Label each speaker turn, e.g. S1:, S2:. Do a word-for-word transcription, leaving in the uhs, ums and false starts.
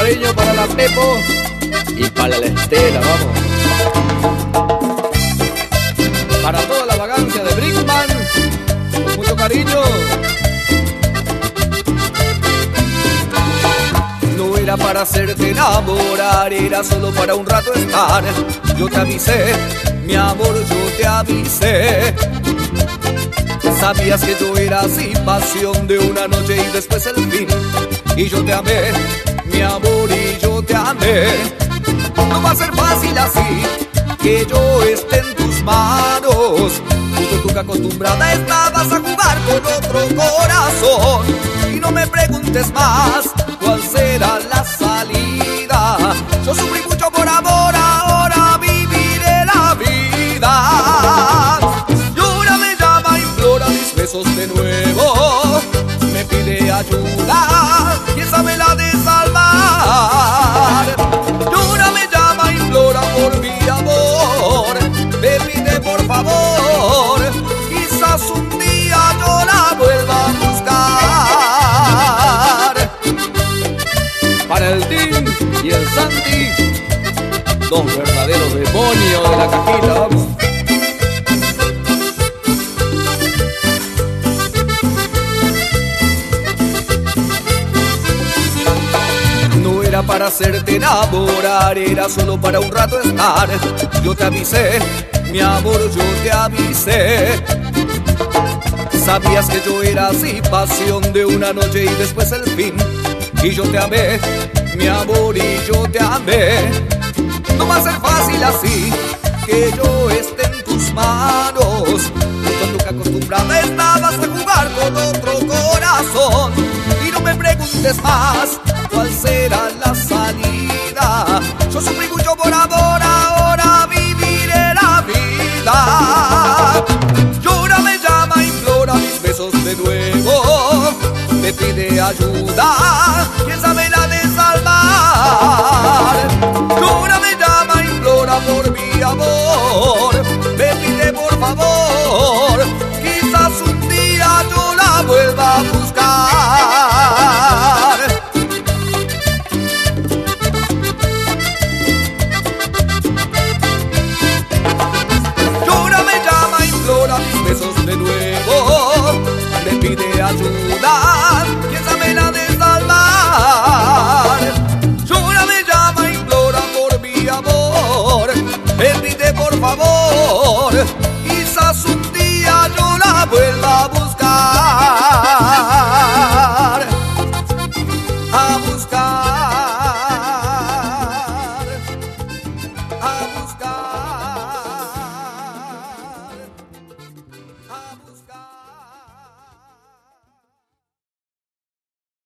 S1: cariño para la Pepo y para la Estela, vamos. Para toda la vagancia de Brickman, con mucho cariño. No era para hacerte enamorar, era solo para un rato estar. Yo te avisé, mi amor, yo te avisé. Sabías que yo era sin pasión de una noche y después el fin. Y yo te amé, mi amor, y yo te amé. No va a ser fácil así, que yo esté en tus manos. Tú, tú que acostumbrada estabas a jugar con otro corazón. Y no me preguntes más cuál será la salida. Yo sufrí mucho por amor, ahora viviré la vida. Llora, me llama, implora mis besos de nuevo. Me pide ayuda, quién sabe la de salvar. Llora, me llama, implora por mi amor. Me pide por favor, quizás un día yo la vuelva a buscar. Para el Tim y el Santi, dos verdaderos demonios de la cajita, vamos. No era para hacerte enamorar, era solo para un rato estar. Yo te avisé, mi amor, yo te avisé. Sabías que yo era sin pasión de una noche y después el fin. Y yo te amé, mi amor, y yo te amé. No va a ser fácil así, que yo esté en tus manos. Tú que acostumbrada estabas a jugar con otro corazón. Y no me preguntes más cuál será la salida. Yo sufrí mucho por amor, ahora viviré la vida. Llora, me llama, implora mis besos de nuevo. Me pide ayuda, quién sabe la de salvar. Llora, me llama, implora por mi amor. Me pide por favor, quizás un día yo la vuelva a buscar. Llora, me llama, implora mis besos de nuevo. Me pide ayuda, quién sabe la de salvar. Llora, me llama, implora por mi amor. Me pide por favor, quizás un día yo la vuelva a buscar. A buscar, a buscar, a buscar.